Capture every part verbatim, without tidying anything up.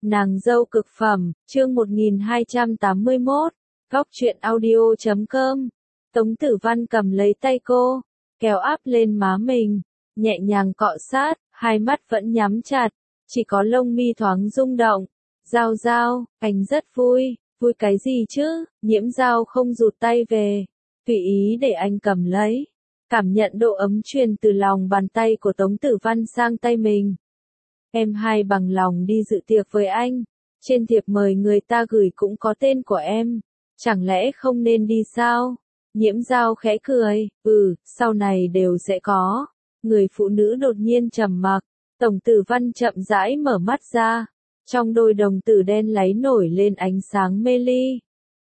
Nàng dâu cực phẩm, chương một nghìn hai trăm tám mươi mốt, góc truyện audio chấm com. Tống Tử Văn cầm lấy tay cô, kéo áp lên má mình, nhẹ nhàng cọ sát, hai mắt vẫn nhắm chặt, chỉ có lông mi thoáng rung động. Giao Giao, anh rất vui, vui cái gì chứ? Nhiễm Giao không rụt tay về, tùy ý để anh cầm lấy, cảm nhận độ ấm truyền từ lòng bàn tay của Tống Tử Văn sang tay mình. Em hai bằng lòng đi dự tiệc với anh, trên thiệp mời người ta gửi cũng có tên của em, chẳng lẽ không nên đi sao? Nhiễm Giao khẽ cười, ừ, sau này đều sẽ có. Người phụ nữ đột nhiên trầm mặc, Tống Tử Văn chậm rãi mở mắt ra, trong đôi đồng tử đen láy nổi lên ánh sáng mê ly.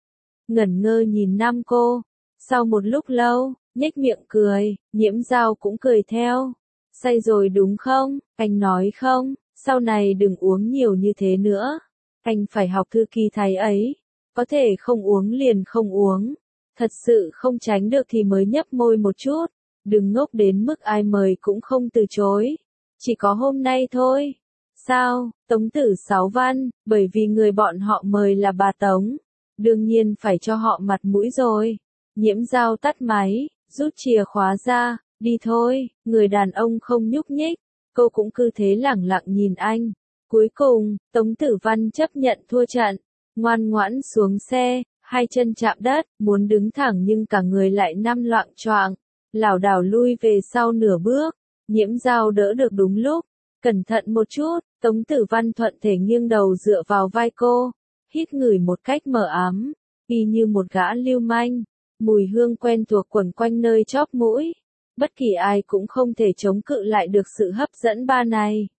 Ngẩn ngơ nhìn nam cô, sau một lúc lâu, nhếch miệng cười, Nhiễm Giao cũng cười theo. Say rồi đúng không, anh nói không, sau này đừng uống nhiều như thế nữa. Anh phải học thư ký thầy ấy, có thể không uống liền không uống. Thật sự không tránh được thì mới nhấp môi một chút, đừng ngốc đến mức ai mời cũng không từ chối. Chỉ có hôm nay thôi. Sao, Tống Tử Sáu Văn, bởi vì người bọn họ mời là bà Tống, đương nhiên phải cho họ mặt mũi rồi. Nhiễm Giao tắt máy, rút chìa khóa ra. Đi thôi, người đàn ông không nhúc nhích, cô cũng cứ thế lẳng lặng nhìn anh. Cuối cùng, Tống Tử Văn chấp nhận thua trận, ngoan ngoãn xuống xe, hai chân chạm đất, muốn đứng thẳng nhưng cả người lại nằm loạng choạng, lảo đảo lui về sau nửa bước. Nhiễm Giao đỡ được đúng lúc, cẩn thận một chút, Tống Tử Văn thuận thể nghiêng đầu dựa vào vai cô, hít ngửi một cách mờ ám, y như một gã lưu manh, mùi hương quen thuộc quẩn quanh nơi chóp mũi. Bất kỳ ai cũng không thể chống cự lại được sự hấp dẫn ba này.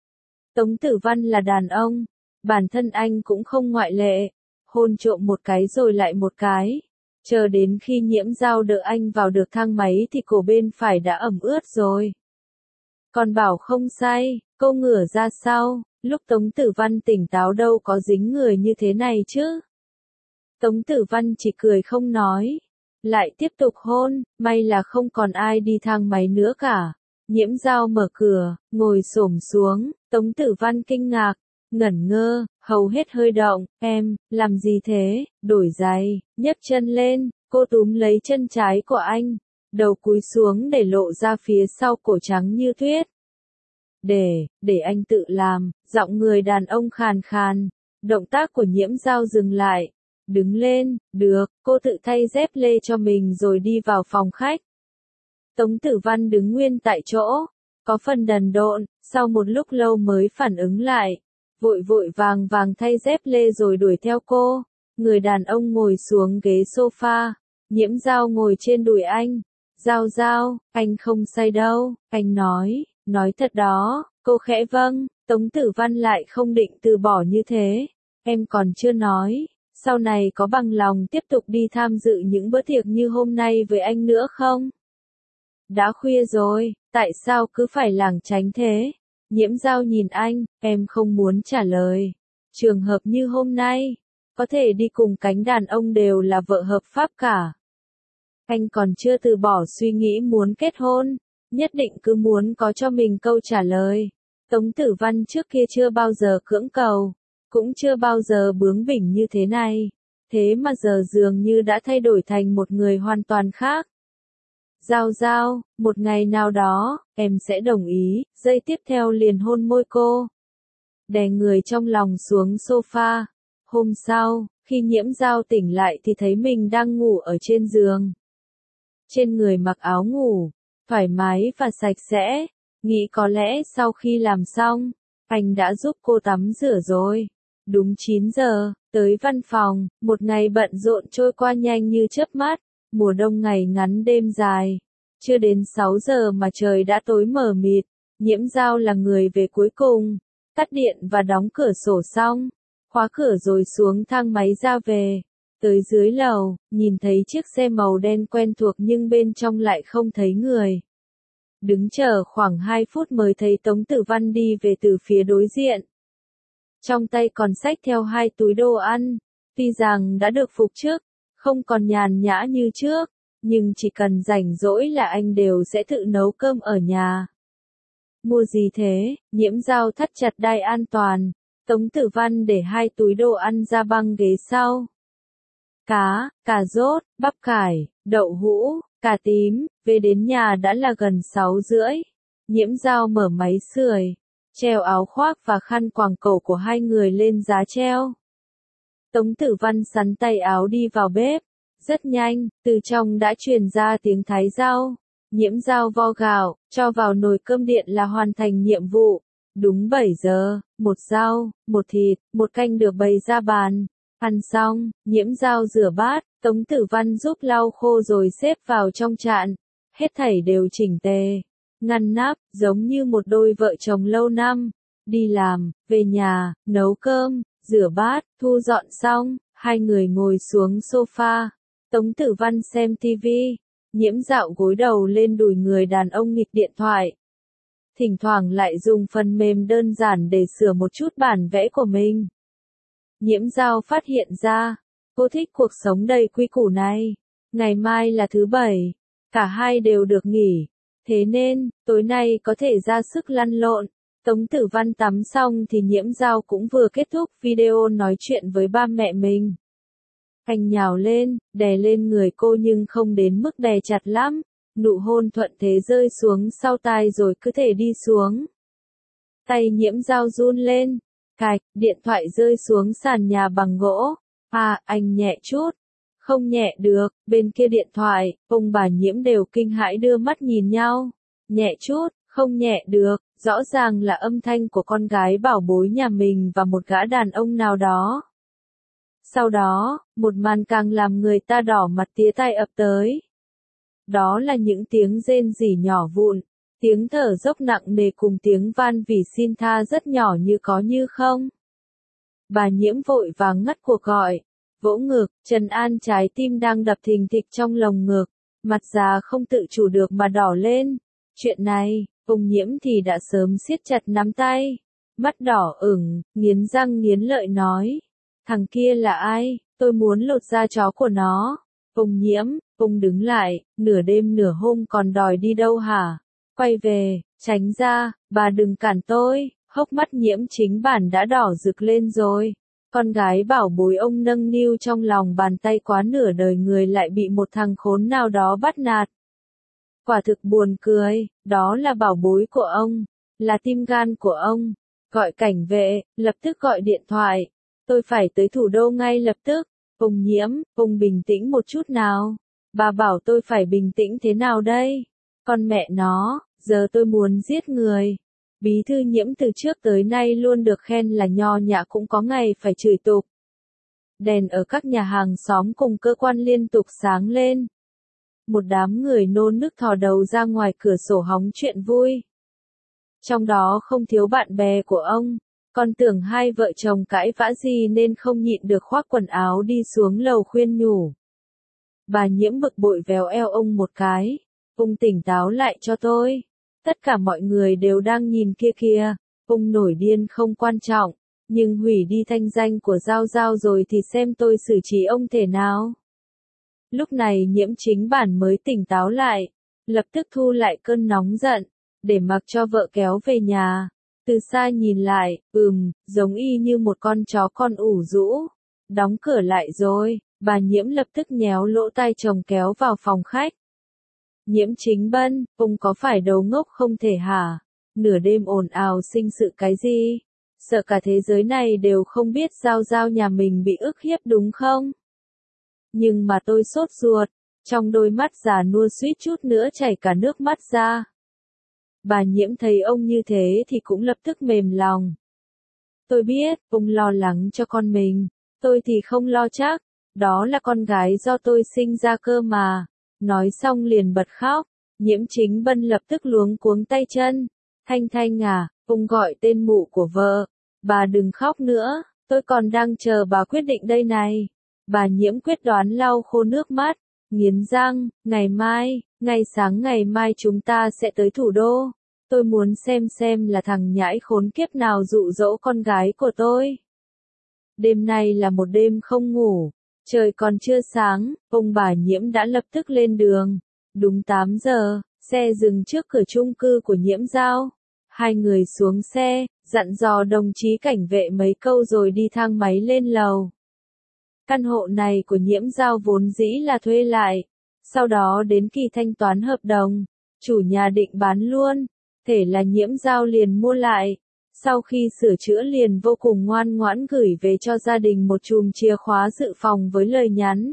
Tống Tử Văn là đàn ông, bản thân anh cũng không ngoại lệ, hôn trộm một cái rồi lại một cái. Chờ đến khi Nhiễm Giao đỡ anh vào được thang máy thì cổ bên phải đã ẩm ướt rồi. Còn bảo không say, cô ngửa ra sau, lúc Tống Tử Văn tỉnh táo đâu có dính người như thế này chứ. Tống Tử Văn chỉ cười không nói. Lại tiếp tục hôn, may là không còn ai đi thang máy nữa cả. Nhiễm Giao mở cửa, ngồi xổm xuống, Tống Tử Văn kinh ngạc, ngẩn ngơ, hầu hết hơi động, em, làm gì thế, đổi giày, nhấc chân lên, cô túm lấy chân trái của anh, đầu cúi xuống để lộ ra phía sau cổ trắng như tuyết. Để, để anh tự làm, giọng người đàn ông khàn khàn, động tác của Nhiễm Giao dừng lại. Đứng lên, được, cô tự thay dép lê cho mình rồi đi vào phòng khách. Tống Tử Văn đứng nguyên tại chỗ, có phần đần độn, sau một lúc lâu mới phản ứng lại, vội vội vàng vàng thay dép lê rồi đuổi theo cô. Người đàn ông ngồi xuống ghế sofa, Nhiễm Giao ngồi trên đùi anh. Giao Giao, anh không say đâu, anh nói, nói thật đó, cô khẽ vâng. Tống Tử Văn lại không định từ bỏ như thế, em còn chưa nói. Sau này có bằng lòng tiếp tục đi tham dự những bữa tiệc như hôm nay với anh nữa không? Đã khuya rồi, tại sao cứ phải lảng tránh thế? Nhiễm Giao nhìn anh, em không muốn trả lời. Trường hợp như hôm nay, có thể đi cùng cánh đàn ông đều là vợ hợp pháp cả. Anh còn chưa từ bỏ suy nghĩ muốn kết hôn, nhất định cứ muốn có cho mình câu trả lời. Tống Tử Văn trước kia chưa bao giờ cưỡng cầu, cũng chưa bao giờ bướng bỉnh như thế này, thế mà giờ dường như đã thay đổi thành một người hoàn toàn khác. Giao Giao, một ngày nào đó, em sẽ đồng ý. Giây tiếp theo liền hôn môi cô, đè người trong lòng xuống sofa. Hôm sau, khi Nhiễm Giao tỉnh lại thì thấy mình đang ngủ ở trên giường. Trên người mặc áo ngủ, thoải mái và sạch sẽ, nghĩ có lẽ sau khi làm xong, anh đã giúp cô tắm rửa rồi. Đúng chín giờ, tới văn phòng, một ngày bận rộn trôi qua nhanh như chớp mắt, mùa đông ngày ngắn đêm dài. Chưa đến sáu giờ mà trời đã tối mờ mịt, Nhiễm Giao là người về cuối cùng, tắt điện và đóng cửa sổ xong, khóa cửa rồi xuống thang máy ra về. Tới dưới lầu, nhìn thấy chiếc xe màu đen quen thuộc nhưng bên trong lại không thấy người. Đứng chờ khoảng hai phút mới thấy Tống Tử Văn đi về từ phía đối diện. Trong tay còn xách theo hai túi đồ ăn, tuy rằng đã được phục trước, không còn nhàn nhã như trước, nhưng chỉ cần rảnh rỗi là anh đều sẽ tự nấu cơm ở nhà. Mua gì thế? Nhiễm Giao thắt chặt đai an toàn, Tống Tử Văn để hai túi đồ ăn ra băng ghế sau. Cá, cà rốt, bắp cải, đậu hũ, cà tím, về đến nhà đã là gần sáu rưỡi. Nhiễm Dao mở máy sưởi, treo áo khoác và khăn quàng cổ của hai người lên giá treo. Tống Tử Văn sắn tay áo đi vào bếp. Rất nhanh, từ trong đã truyền ra tiếng thái rau. Nhiễm Dao vo gạo, cho vào nồi cơm điện là hoàn thành nhiệm vụ. Đúng bảy giờ, một rau, một thịt, một canh được bày ra bàn. Ăn xong, Nhiễm Dao rửa bát, Tống Tử Văn giúp lau khô rồi xếp vào trong chạn. Hết thảy đều chỉnh tề, ngăn nắp, giống như một đôi vợ chồng lâu năm. Đi làm, về nhà, nấu cơm, rửa bát, thu dọn xong, hai người ngồi xuống sofa. Tống Tử Văn xem tivi, Nhiễm Dạo gối đầu lên đùi người đàn ông nghịch điện thoại. Thỉnh thoảng lại dùng phần mềm đơn giản để sửa một chút bản vẽ của mình. Nhiễm Dao phát hiện ra, cô thích cuộc sống đầy quy củ này. Ngày mai là thứ bảy, cả hai đều được nghỉ. Thế nên, tối nay có thể ra sức lăn lộn. Tống Tử Văn tắm xong thì Nhiễm Dao cũng vừa kết thúc video nói chuyện với ba mẹ mình. Anh nhào lên, đè lên người cô nhưng không đến mức đè chặt lắm. Nụ hôn thuận thế rơi xuống sau tai rồi cứ thể đi xuống. Tay Nhiễm Dao run lên. Cạch, điện thoại rơi xuống sàn nhà bằng gỗ. À, anh nhẹ chút. Không nhẹ được, bên kia điện thoại, ông bà Nhiễm đều kinh hãi đưa mắt nhìn nhau. Nhẹ chút, không nhẹ được, rõ ràng là âm thanh của con gái bảo bối nhà mình và một gã đàn ông nào đó. Sau đó, một màn càng làm người ta đỏ mặt tía tai ập tới. Đó là những tiếng rên rỉ nhỏ vụn, tiếng thở dốc nặng nề cùng tiếng van vì xin tha rất nhỏ như có như không. Bà Nhiễm vội vàng ngắt cuộc gọi, vỗ ngực, trấn an trái tim đang đập thình thịch trong lồng ngực, mặt già không tự chủ được mà đỏ lên. Chuyện này, ông Nhiễm thì đã sớm siết chặt nắm tay, mắt đỏ ửng, nghiến răng nghiến lợi nói. Thằng kia là ai? Tôi muốn lột da chó của nó. Ông Nhiễm, ông đứng lại, nửa đêm nửa hôm còn đòi đi đâu hả? Quay về, tránh ra, bà đừng cản tôi. Hốc mắt Nhiễm Chính Bản đã đỏ rực lên rồi. Con gái bảo bối ông nâng niu trong lòng bàn tay quá nửa đời người lại bị một thằng khốn nào đó bắt nạt. Quả thực buồn cười, đó là bảo bối của ông, là tim gan của ông. Gọi cảnh vệ, lập tức gọi điện thoại. Tôi phải tới thủ đô ngay lập tức. Ông Nhiễm, ông bình tĩnh một chút nào. Bà bảo tôi phải bình tĩnh thế nào đây? Con mẹ nó, giờ tôi muốn giết người. Bí thư Nhiễm từ trước tới nay luôn được khen là nho nhã cũng có ngày phải chửi tục. Đèn ở các nhà hàng xóm cùng cơ quan liên tục sáng lên. Một đám người nôn nức thò đầu ra ngoài cửa sổ hóng chuyện vui. Trong đó không thiếu bạn bè của ông. Còn tưởng hai vợ chồng cãi vã gì nên không nhịn được khoác quần áo đi xuống lầu khuyên nhủ. Bà Nhiễm bực bội véo eo ông một cái. Ông tỉnh táo lại cho tôi. Tất cả mọi người đều đang nhìn kia kìa. Ông nổi điên không quan trọng. Nhưng hủy đi thanh danh của Giao Giao rồi thì xem tôi xử trí ông thế nào. Lúc này Nhiễm Chính Bản mới tỉnh táo lại. Lập tức thu lại cơn nóng giận. Để mặc cho vợ kéo về nhà. Từ xa nhìn lại, ừm, giống y như một con chó con ủ rũ. Đóng cửa lại rồi, bà Nhiễm lập tức nhéo lỗ tai chồng kéo vào phòng khách. Nhiễm Chính Bân, ông có phải đầu ngốc không thể hả? Nửa đêm ồn ào sinh sự cái gì? Sợ cả thế giới này đều không biết Giao Giao nhà mình bị ức hiếp đúng không? Nhưng mà tôi sốt ruột, trong đôi mắt già nua suýt chút nữa chảy cả nước mắt ra. Bà Nhiễm thấy ông như thế thì cũng lập tức mềm lòng. Tôi biết, ông lo lắng cho con mình, tôi thì không lo chắc, đó là con gái do tôi sinh ra cơ mà. Nói xong liền bật khóc, Nhiễm Chính Bân lập tức luống cuống tay chân. Thanh Thanh à, ông gọi tên mụ của vợ, bà đừng khóc nữa, tôi còn đang chờ bà quyết định đây này. Bà Nhiễm quyết đoán lau khô nước mắt, nghiến răng, ngày mai, ngày sáng ngày mai chúng ta sẽ tới thủ đô. Tôi muốn xem xem là thằng nhãi khốn kiếp nào dụ dỗ con gái của tôi. Đêm nay là một đêm không ngủ, trời còn chưa sáng, ông bà Nhiễm đã lập tức lên đường. Đúng tám giờ, xe dừng trước cửa chung cư của Nhiễm Giao. Hai người xuống xe, dặn dò đồng chí cảnh vệ mấy câu rồi đi thang máy lên lầu. Căn hộ này của Nhiễm Giao vốn dĩ là thuê lại, sau đó đến kỳ thanh toán hợp đồng, chủ nhà định bán luôn, thế là Nhiễm Giao liền mua lại. Sau khi sửa chữa liền vô cùng ngoan ngoãn gửi về cho gia đình một chùm chìa khóa dự phòng với lời nhắn.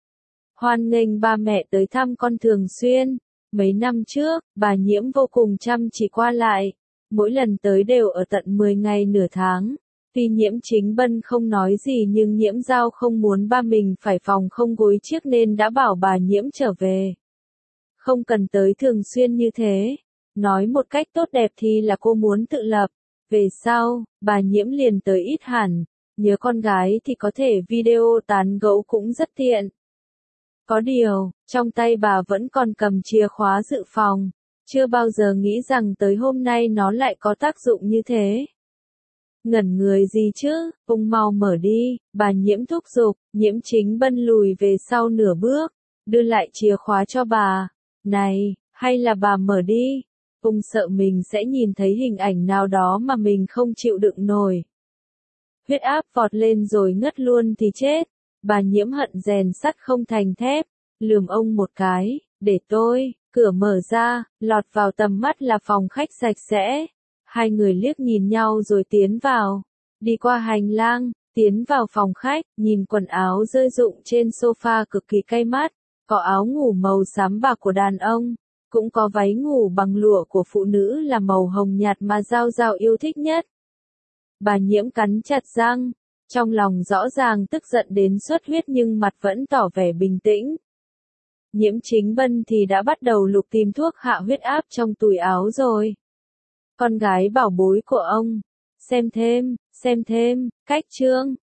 Hoan nghênh ba mẹ tới thăm con thường xuyên. Mấy năm trước, bà Nhiễm vô cùng chăm chỉ qua lại, mỗi lần tới đều ở tận mười ngày nửa tháng. Tuy Nhiễm Chính Bân không nói gì nhưng Nhiễm Giao không muốn ba mình phải phòng không gối chiếc nên đã bảo bà Nhiễm trở về. Không cần tới thường xuyên như thế. Nói một cách tốt đẹp thì là cô muốn tự lập. Về sau, bà Nhiễm liền tới ít hẳn. Nhớ con gái thì có thể video tán gẫu cũng rất tiện. Có điều, trong tay bà vẫn còn cầm chìa khóa dự phòng. Chưa bao giờ nghĩ rằng tới hôm nay nó lại có tác dụng như thế. Ngẩn người gì chứ, ông mau mở đi, bà Nhiễm thúc giục. Nhiễm Chính Bân lùi về sau nửa bước, đưa lại chìa khóa cho bà. Này, hay là bà mở đi. Ông sợ mình sẽ nhìn thấy hình ảnh nào đó mà mình không chịu đựng nổi. Huyết áp vọt lên rồi ngất luôn thì chết. Bà Nhiễm hận rèn sắt không thành thép, lườm ông một cái, để tôi. Cửa mở ra, lọt vào tầm mắt là phòng khách sạch sẽ. Hai người liếc nhìn nhau rồi tiến vào. Đi qua hành lang, tiến vào phòng khách, nhìn quần áo rơi rụng trên sofa cực kỳ cay mắt. Có áo ngủ màu xám bạc của đàn ông, cũng có váy ngủ bằng lụa của phụ nữ là màu hồng nhạt mà Giao Giao yêu thích nhất. Bà Nhiễm cắn chặt răng, trong lòng rõ ràng tức giận đến xuất huyết nhưng mặt vẫn tỏ vẻ bình tĩnh. Nhiễm Chính Bân thì đã bắt đầu lục tìm thuốc hạ huyết áp trong túi áo rồi. Con gái bảo bối của ông, xem thêm, xem thêm, cách chương.